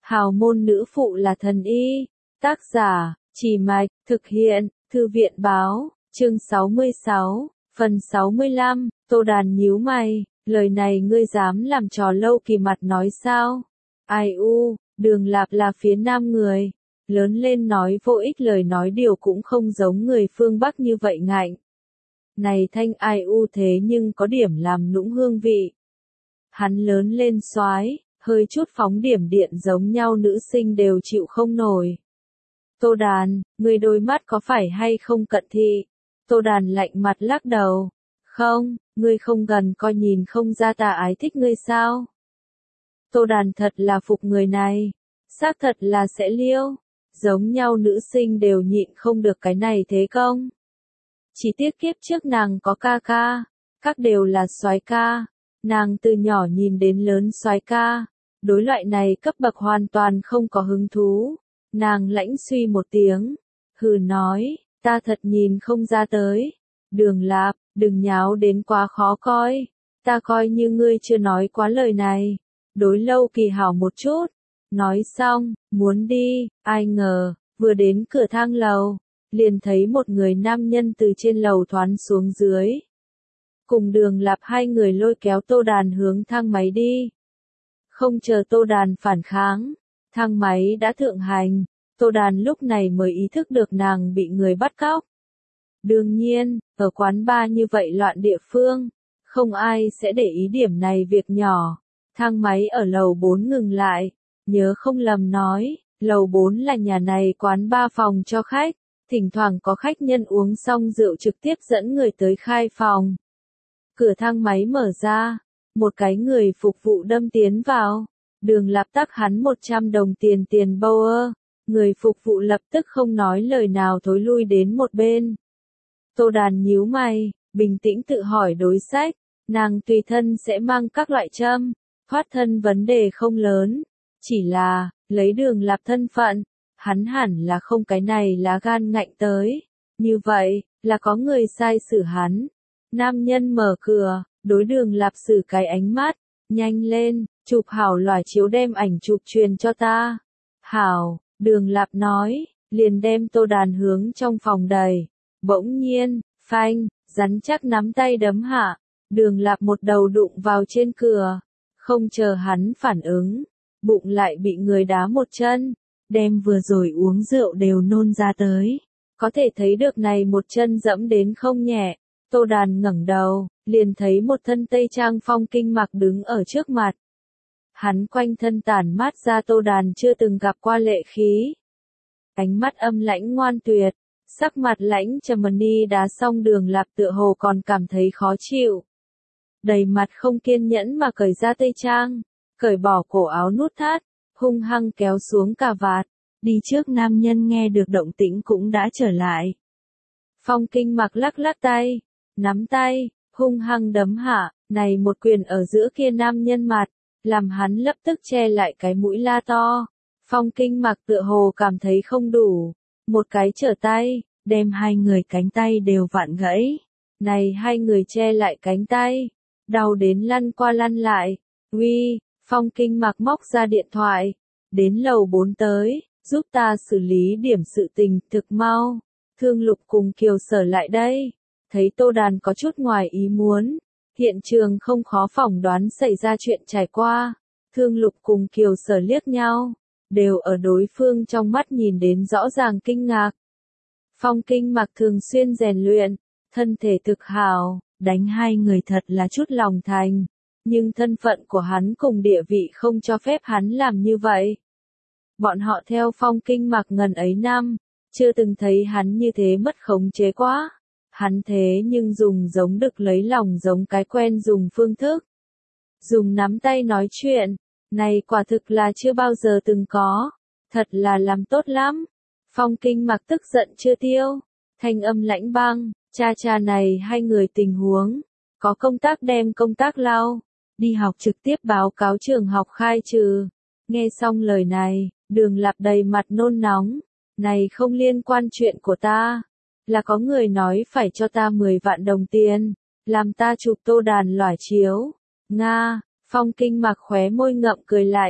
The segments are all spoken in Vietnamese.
Hào môn nữ phụ là thần y. Tác giả, Chỉ Mạch, thực hiện, Thư viện Báo, chương 66, phần 65, Tô Đàn nhíu mày, lời này ngươi dám làm trò Lâu Kỳ mặt nói sao? Ai u, Đường Lạp là phía nam người, lớn lên nói vô ích lời nói điều cũng không giống người phương Bắc như vậy ngạnh. Này thanh ai u thế nhưng có điểm làm nũng hương vị. Hắn lớn lên soái, hơi chút phóng điểm điện giống nhau nữ sinh đều chịu không nổi. Tô Đàn, ngươi đôi mắt có phải hay không cận thị? Tô Đàn lạnh mặt lắc đầu. Không, ngươi không gần coi nhìn không ra ta ái thích ngươi sao? Tô Đàn thật là phục người này. Xác thật là sẽ liêu. Giống nhau nữ sinh đều nhịn không được cái này thế công. Chỉ tiếc kiếp trước nàng có ca ca. Các đều là soái ca. Nàng từ nhỏ nhìn đến lớn soái ca. Đối loại này cấp bậc hoàn toàn không có hứng thú. Nàng lãnh suy một tiếng. Hừ nói, ta thật nhìn không ra tới. Đường Lạp, đừng nháo đến quá khó coi. Ta coi như ngươi chưa nói quá lời này. Đối Lâu Kỳ hảo một chút. Nói xong, muốn đi, ai ngờ, vừa đến cửa thang lầu. Liền thấy một người nam nhân từ trên lầu thoán xuống dưới. Cùng Đường Lạp hai người lôi kéo Tô Đàn hướng thang máy đi. Không chờ Tô Đàn phản kháng, thang máy đã thượng hành, Tô Đàn lúc này mới ý thức được nàng bị người bắt cóc. Đương nhiên, ở quán bar như vậy loạn địa phương, không ai sẽ để ý điểm này việc nhỏ. Thang máy ở lầu 4 ngừng lại, nhớ không lầm nói, lầu 4 là nhà này quán bar phòng cho khách, thỉnh thoảng có khách nhân uống xong rượu trực tiếp dẫn người tới khai phòng. Cửa thang máy mở ra, một cái người phục vụ đâm tiến vào, Đường Lạp tắc hắn 100 đồng tiền Bauer, người phục vụ lập tức không nói lời nào thối lui đến một bên. Tô Đàn nhíu mày, bình tĩnh tự hỏi đối sách, nàng tùy thân sẽ mang các loại châm, thoát thân vấn đề không lớn, chỉ là, lấy Đường Lạp thân phận, hắn hẳn là không cái này lá gan ngạnh tới, như vậy, là có người sai xử hắn. Nam nhân mở cửa, đối Đường Lạp xử cái ánh mắt, nhanh lên, chụp hảo lòa chiếu đem ảnh chụp truyền cho ta. Hảo, Đường Lạp nói, liền đem Tô Đàn hướng trong phòng đầy. Bỗng nhiên, phanh, rắn chắc nắm tay đấm hạ, Đường Lạp một đầu đụng vào trên cửa, không chờ hắn phản ứng, bụng lại bị người đá một chân, đem vừa rồi uống rượu đều nôn ra tới. Có thể thấy được này một chân dẫm đến không nhẹ. Tô Đàn ngẩng đầu, liền thấy một thân tây trang phong kinh mặc đứng ở trước mặt. Hắn quanh thân tản mát ra Tô Đàn chưa từng gặp qua lệ khí. Ánh mắt âm lãnh ngoan tuyệt, sắc mặt lãnh trầm ni đá xong Đường Lạp tựa hồ còn cảm thấy khó chịu. Đầy mặt không kiên nhẫn mà cởi ra tây trang, cởi bỏ cổ áo nút thắt, hung hăng kéo xuống cà vạt. Đi trước nam nhân nghe được động tĩnh cũng đã trở lại. Phong kinh mặc lắc lắc tay. Nắm tay, hung hăng đấm hạ, này một quyền ở giữa kia nam nhân mặt, làm hắn lập tức che lại cái mũi la to. Phong kinh mặc tựa hồ cảm thấy không đủ, một cái trở tay, đem hai người cánh tay đều vặn gãy. Này hai người che lại cánh tay, đau đến lăn qua lăn lại. Uy, Phong kinh mặc móc ra điện thoại, đến lầu 4 tới, giúp ta xử lý điểm sự tình thực mau. Thương Lục cùng Kiều Sở lại đây. Thấy Tô Đàn có chút ngoài ý muốn, hiện trường không khó phỏng đoán xảy ra chuyện trải qua. Thương Lục cùng Kiều Sở liếc nhau, đều ở đối phương trong mắt nhìn đến rõ ràng kinh ngạc. Phong kinh mặc thường xuyên rèn luyện, thân thể thực hảo, đánh hai người thật là chút lòng thành, nhưng thân phận của hắn cùng địa vị không cho phép hắn làm như vậy. Bọn họ theo Phong kinh mặc ngần ấy năm, chưa từng thấy hắn như thế mất khống chế quá. Hắn thế nhưng dùng giống đực lấy lòng giống cái quen dùng phương thức. Dùng nắm tay nói chuyện, này quả thực là chưa bao giờ từng có. Thật là làm tốt lắm. Phong kinh mặc tức giận chưa tiêu. Thanh âm lãnh băng, cha này hai người tình huống. Có công tác đem công tác lau. Đi học trực tiếp báo cáo trường học khai trừ. Nghe xong lời này, Đường Lạp đầy mặt nôn nóng. Này không liên quan chuyện của ta. Là có người nói phải cho ta 10 vạn đồng tiền, làm ta chụp Tô Đàn lỏa chiếu. Nga, Phong kinh mặc khóe môi ngậm cười lạnh,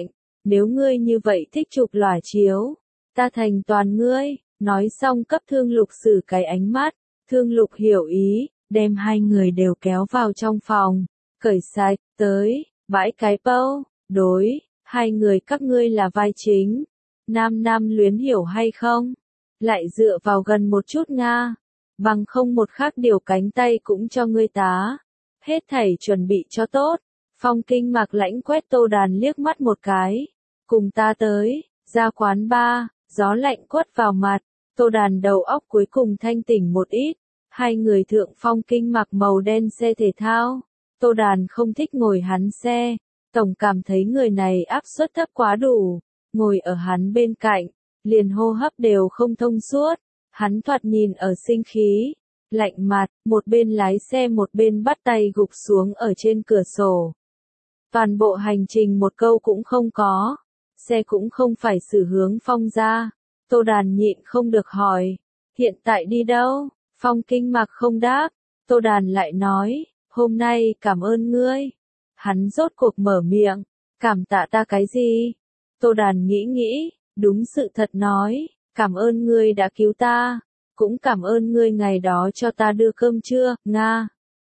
nếu ngươi như vậy thích chụp lòa chiếu, ta thành toàn ngươi, nói xong cấp Thương Lục xử cái ánh mắt, Thương Lục hiểu ý, đem hai người đều kéo vào trong phòng, cởi sạch, tới, bãi cái bâu, đối, hai người các ngươi là vai chính, nam nam luyến hiểu hay không? Lại dựa vào gần một chút Nga, bằng không một khắc điều cánh tay cũng cho ngươi tá, hết thảy chuẩn bị cho tốt, Phong Kinh Mạc lãnh quét Tô Đàn liếc mắt một cái, cùng ta tới, ra quán bar, gió lạnh quất vào mặt, Tô Đàn đầu óc cuối cùng thanh tỉnh một ít, hai người thượng Phong Kinh Mạc màu đen xe thể thao, Tô Đàn không thích ngồi hắn xe, tổng cảm thấy người này áp suất thấp quá đủ, ngồi ở hắn bên cạnh, liền hô hấp đều không thông suốt, hắn thoạt nhìn ở sinh khí, lạnh mặt, một bên lái xe một bên bắt tay gục xuống ở trên cửa sổ. Toàn bộ hành trình một câu cũng không có, xe cũng không phải xử hướng Phong ra, Tô Đàn nhịn không được hỏi, hiện tại đi đâu? Phong Kinh Mạc không đáp, Tô Đàn lại nói, hôm nay cảm ơn ngươi. Hắn rốt cuộc mở miệng, cảm tạ ta cái gì? Tô Đàn nghĩ, đúng sự thật nói, cảm ơn ngươi đã cứu ta, cũng cảm ơn ngươi ngày đó cho ta đưa cơm trưa, Nga.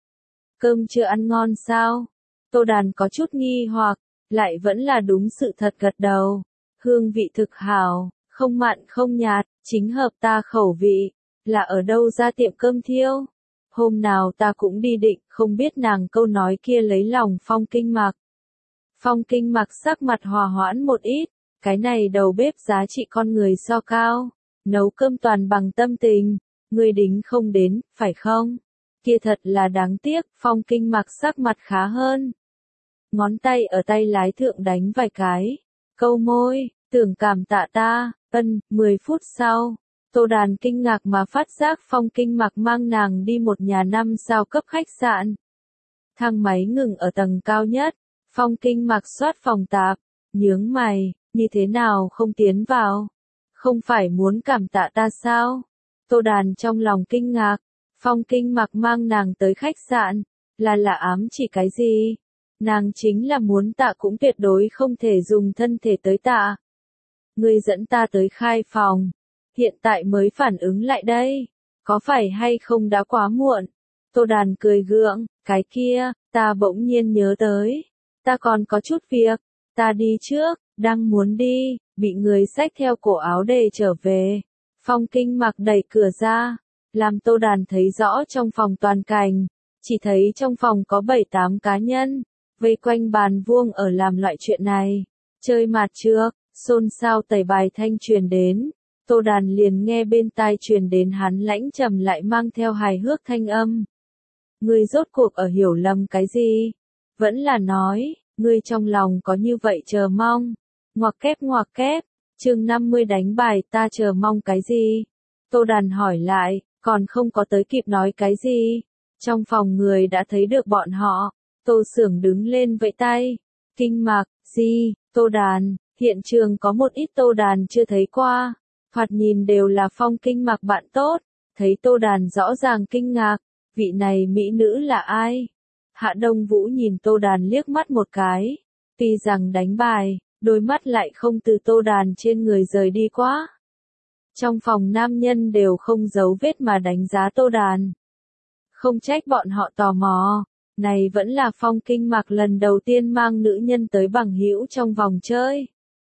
Cơm trưa ăn ngon sao? Tô Đàn có chút nghi hoặc, lại vẫn là đúng sự thật gật đầu, hương vị thực hảo, không mặn không nhạt, chính hợp ta khẩu vị, là ở đâu ra tiệm cơm thiêu? Hôm nào ta cũng đi định, không biết nàng câu nói kia lấy lòng Phong Kinh Mạc. Phong Kinh Mạc sắc mặt hòa hoãn một ít, cái này đầu bếp giá trị con người so cao, nấu cơm toàn bằng tâm tình, ngươi đính không đến, phải không? Kia thật là đáng tiếc, Phong Kinh Mạc sắc mặt khá hơn. Ngón tay ở tay lái thượng đánh vài cái, câu môi, tưởng cảm tạ ta, 10 phút sau. Tô Đàn kinh ngạc mà phát giác Phong Kinh Mạc mang nàng đi một nhà 5 sao cấp khách sạn. Thang máy ngừng ở tầng cao nhất, Phong Kinh Mạc soát phòng tạp, nhướng mày, như thế nào không tiến vào? Không phải muốn cảm tạ ta sao? Tô Đàn trong lòng kinh ngạc, Phong Kinh Mạc mang nàng tới khách sạn, là ám chỉ cái gì? Nàng chính là muốn tạ cũng tuyệt đối không thể dùng thân thể tới tạ. Ngươi dẫn ta tới khai phòng. Hiện tại mới phản ứng lại đây, có phải hay không đã quá muộn? Tô Đàn cười gượng, cái kia, ta bỗng nhiên nhớ tới, ta còn có chút việc, ta đi trước, đang muốn đi, bị người xách theo cổ áo đè trở về. Phong Kinh Mạc đẩy cửa ra, làm Tô Đàn thấy rõ trong phòng toàn cảnh, chỉ thấy trong phòng có 7-8 cá nhân, vây quanh bàn vuông ở làm loại chuyện này, chơi mạt trước, xôn xao tẩy bài thanh truyền đến. Tô Đàn liền nghe bên tai truyền đến hắn lãnh trầm lại mang theo hài hước thanh âm. Ngươi rốt cuộc ở hiểu lầm cái gì? Vẫn là nói, ngươi trong lòng có như vậy chờ mong. Ngoặc kép, chương 50 đánh bài ta chờ mong cái gì? Tô Đàn hỏi lại, còn không có tới kịp nói cái gì. Trong phòng người đã thấy được bọn họ. Tô Xưởng đứng lên vẫy tay. Kinh Mạc, gì, Tô Đàn, hiện trường có một ít Tô Đàn chưa thấy qua. Thoạt nhìn đều là Phong Kinh Mạc bạn tốt, thấy Tô Đàn rõ ràng kinh ngạc, vị này mỹ nữ là ai? Hạ Đông Vũ nhìn Tô Đàn liếc mắt một cái, tuy rằng đánh bài, đôi mắt lại không từ Tô Đàn trên người rời đi quá. Trong phòng nam nhân đều không giấu vết mà đánh giá Tô Đàn. Không trách bọn họ tò mò, này vẫn là Phong Kinh Mạc lần đầu tiên mang nữ nhân tới bằng hữu trong vòng chơi.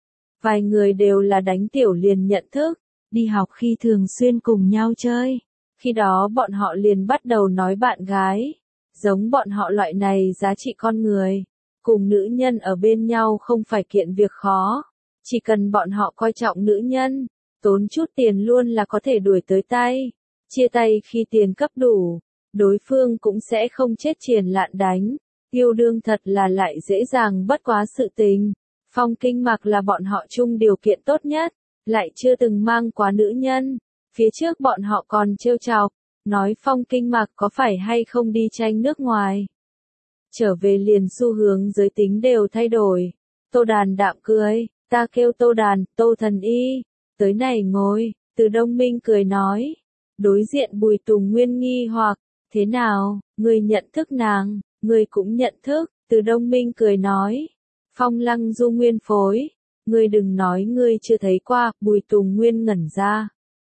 Vài người đều là đánh tiểu liền nhận thức, đi học khi thường xuyên cùng nhau chơi. Khi đó bọn họ liền bắt đầu nói bạn gái. Giống bọn họ loại này giá trị con người. Cùng nữ nhân ở bên nhau không phải kiện việc khó. Chỉ cần bọn họ coi trọng nữ nhân, tốn chút tiền luôn là có thể đuổi tới tay. Chia tay khi tiền cấp đủ, đối phương cũng sẽ không chết triền lạn đánh. Yêu đương thật là lại dễ dàng bất quá sự tình. Phong Kinh Mạc là bọn họ chung điều kiện tốt nhất, lại chưa từng mang quá nữ nhân. Phía trước bọn họ còn trêu chọc, nói Phong Kinh Mạc có phải hay không đi tranh nước ngoài. Trở về liền xu hướng giới tính đều thay đổi. Tô Đàn đạm cười, ta kêu Tô Đàn, Tô Thần Y, tới này ngồi, Từ Đông Minh cười nói. Đối diện Bùi Tùng Nguyên nghi hoặc, thế nào, ngươi nhận thức nàng, ngươi cũng nhận thức, Từ Đông Minh cười nói. Phong Lăng Du nguyên phối, Ngươi đừng nói ngươi chưa thấy qua, Bùi Tùng Nguyên ngẩn ra.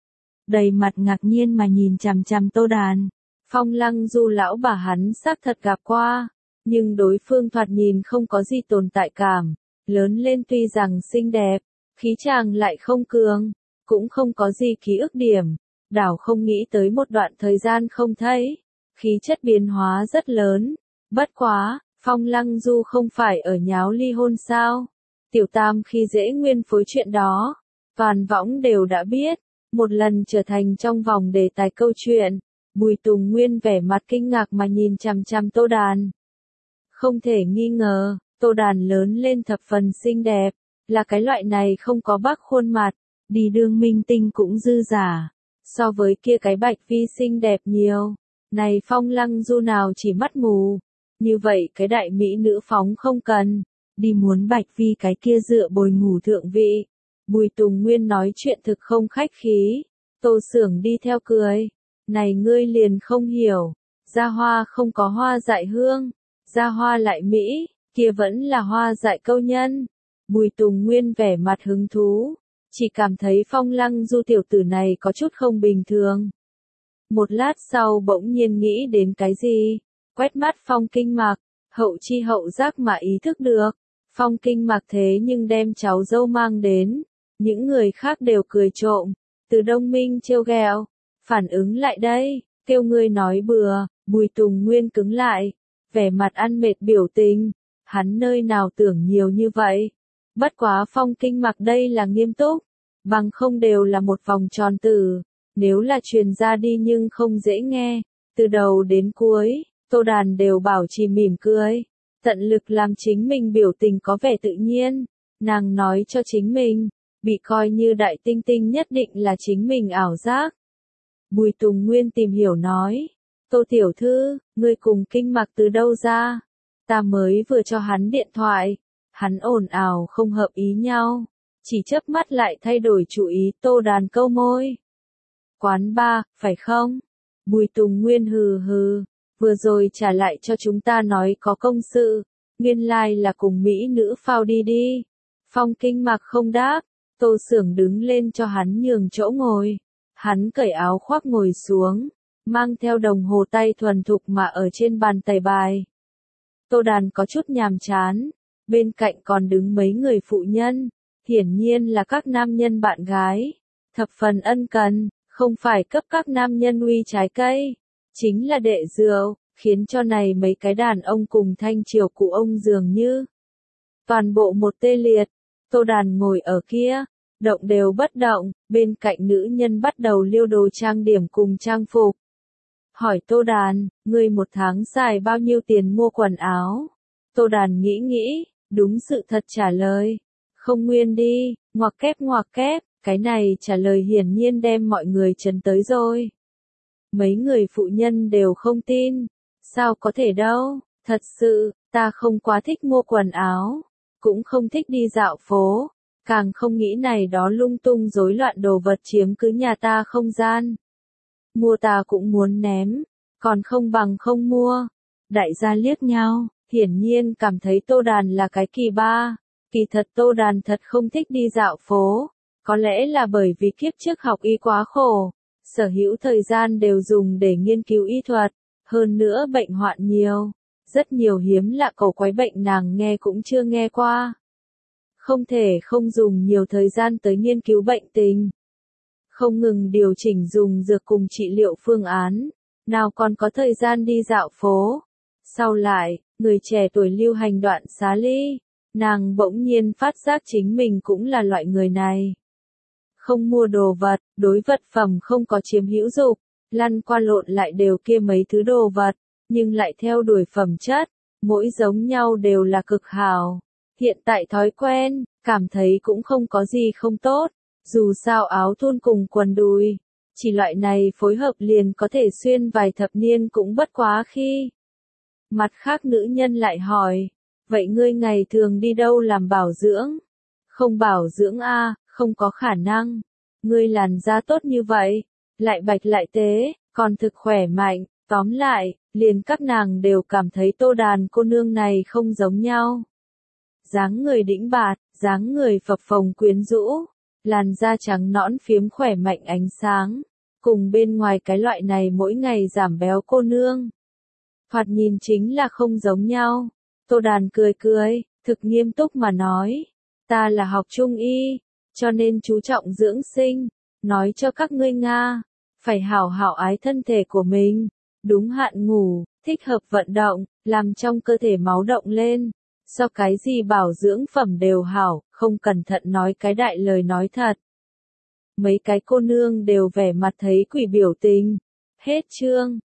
Đầy mặt ngạc nhiên mà nhìn chằm chằm Tô Đàn. Phong Lăng Du lão bà hắn xác thật gặp qua, nhưng đối phương thoạt nhìn không có gì tồn tại cảm, lớn lên tuy rằng xinh đẹp, khí chàng lại không cường, cũng không có gì ký ức điểm, đảo không nghĩ tới một đoạn thời gian không thấy, khí chất biến hóa rất lớn, bất quá, Phong Lăng Du không phải ở nháo ly hôn sao? Tiểu Tam khi dễ nguyên phối chuyện đó, toàn võng đều đã biết, một lần trở thành trong vòng đề tài câu chuyện. Bùi Tùng Nguyên vẻ mặt kinh ngạc mà nhìn chằm chằm Tô Đàn. Không thể nghi ngờ, Tô Đàn lớn lên thập phần xinh đẹp, là cái loại này không có bác khuôn mặt, đi đường minh tinh cũng dư giả, so với kia cái Bạch Vi xinh đẹp nhiều. Này Phong Lăng Du nào chỉ mắt mù, như vậy cái đại mỹ nữ phóng không cần, đi muốn Bạch Vi cái kia dựa bồi ngủ thượng vị. Bùi Tùng Nguyên nói chuyện thực không khách khí, Tô Xưởng đi theo cười. Này ngươi liền không hiểu, gia hoa không có hoa dại hương, gia hoa lại mỹ, kia vẫn là hoa dại câu nhân. Bùi Tùng Nguyên vẻ mặt hứng thú, chỉ cảm thấy Phong Lăng Du tiểu tử này có chút không bình thường. Một lát sau bỗng nhiên nghĩ đến cái gì, quét mắt Phong Kinh Mạc, hậu chi hậu giác mà ý thức được, Phong Kinh Mạc thế nhưng đem cháu dâu mang đến, những người khác đều cười trộm, từ Đông Minh trêu ghẹo. Phản ứng lại đây, kêu ngươi nói bừa, Bùi Tùng Nguyên cứng lại, vẻ mặt ăn mệt biểu tình, hắn nơi nào tưởng nhiều như vậy. Bất quá Phong Kinh Mạc đây là nghiêm túc, bằng không đều là một vòng tròn tử, nếu là truyền ra đi nhưng không dễ nghe, từ đầu đến cuối, Tô Đàn đều bảo trì mỉm cười, tận lực làm chính mình biểu tình có vẻ tự nhiên, nàng nói cho chính mình, bị coi như đại tinh tinh nhất định là chính mình ảo giác. Bùi Tùng Nguyên tìm hiểu nói, Tô tiểu thư, ngươi cùng Kinh Mạc từ đâu ra? Ta mới vừa cho hắn điện thoại, hắn ồn ào không hợp ý nhau, chỉ chớp mắt lại thay đổi chủ ý. Tô Đàn câu môi. Quán bar, phải không? Bùi Tùng Nguyên hừ hừ, vừa rồi trả lại cho chúng ta nói có công sự, nguyên lai là cùng mỹ nữ phao đi đi. Phong Kinh Mạc không đáp, Tô Xưởng đứng lên cho hắn nhường chỗ ngồi. Hắn cởi áo khoác ngồi xuống, mang theo đồng hồ tay thuần thục mà ở trên bàn tẩy bài. Tô Đàn có chút nhàm chán, bên cạnh còn đứng mấy người phụ nhân, hiển nhiên là các nam nhân bạn gái, thập phần ân cần, không phải cấp các nam nhân uy trái cây, chính là đệ rượu, khiến cho này mấy cái đàn ông cùng thanh triều cụ ông dường như toàn bộ một tê liệt. Tô Đàn ngồi ở kia, động đều bất động, bên cạnh nữ nhân bắt đầu liêu đồ trang điểm cùng trang phục. Hỏi Tô Đàn, ngươi một tháng xài bao nhiêu tiền mua quần áo? Tô Đàn nghĩ, đúng sự thật trả lời. Không nguyên đi, ngoặc kép, cái này trả lời hiển nhiên đem mọi người chấn tới rồi. Mấy người phụ nhân đều không tin. Sao có thể đâu, thật sự, ta không quá thích mua quần áo, cũng không thích đi dạo phố. Càng không nghĩ này đó lung tung rối loạn đồ vật chiếm cứ nhà ta không gian. Mua ta cũng muốn ném, còn không bằng không mua. Đại gia liếc nhau, hiển nhiên cảm thấy Tô Đàn là cái kỳ ba. Kỳ thật Tô Đàn thật không thích đi dạo phố, có lẽ là bởi vì kiếp trước học y quá khổ, sở hữu thời gian đều dùng để nghiên cứu y thuật, hơn nữa bệnh hoạn nhiều, rất nhiều hiếm lạ cổ quái bệnh nàng nghe cũng chưa nghe qua. Không thể không dùng nhiều thời gian tới nghiên cứu bệnh tình. Không ngừng điều chỉnh dùng dược cùng trị liệu phương án, nào còn có thời gian đi dạo phố. Sau lại, người trẻ tuổi lưu hành đoạn xá ly, nàng bỗng nhiên phát giác chính mình cũng là loại người này. Không mua đồ vật, đối vật phẩm không có chiếm hữu dục, lăn qua lộn lại đều kia mấy thứ đồ vật, nhưng lại theo đuổi phẩm chất, mỗi giống nhau đều là cực hảo. Hiện tại thói quen, cảm thấy cũng không có gì không tốt, dù sao áo thun cùng quần đùi, chỉ loại này phối hợp liền có thể xuyên vài thập niên cũng bất quá khi. Mặt khác nữ nhân lại hỏi, vậy ngươi ngày thường đi đâu làm bảo dưỡng? Không bảo dưỡng a, không có khả năng. Ngươi làn da tốt như vậy, lại bạch lại tế, còn thực khỏe mạnh, tóm lại, liền các nàng đều cảm thấy Tô Đàn cô nương này không giống nhau. Dáng người đĩnh bạt, dáng người phập phồng quyến rũ, làn da trắng nõn phiếm khỏe mạnh ánh sáng, cùng bên ngoài cái loại này mỗi ngày giảm béo cô nương. Thoạt nhìn chính là không giống nhau. Tô Đàn cười cười, thực nghiêm túc mà nói, ta là học trung y, cho nên chú trọng dưỡng sinh, nói cho các ngươi Nga, phải hảo hảo ái thân thể của mình, đúng hạn ngủ, thích hợp vận động, làm trong cơ thể máu động lên, so cái gì bảo dưỡng phẩm đều hảo, không cẩn thận nói cái đại lời nói thật. Mấy cái cô nương đều vẻ mặt thấy quỷ biểu tình. Hết chương.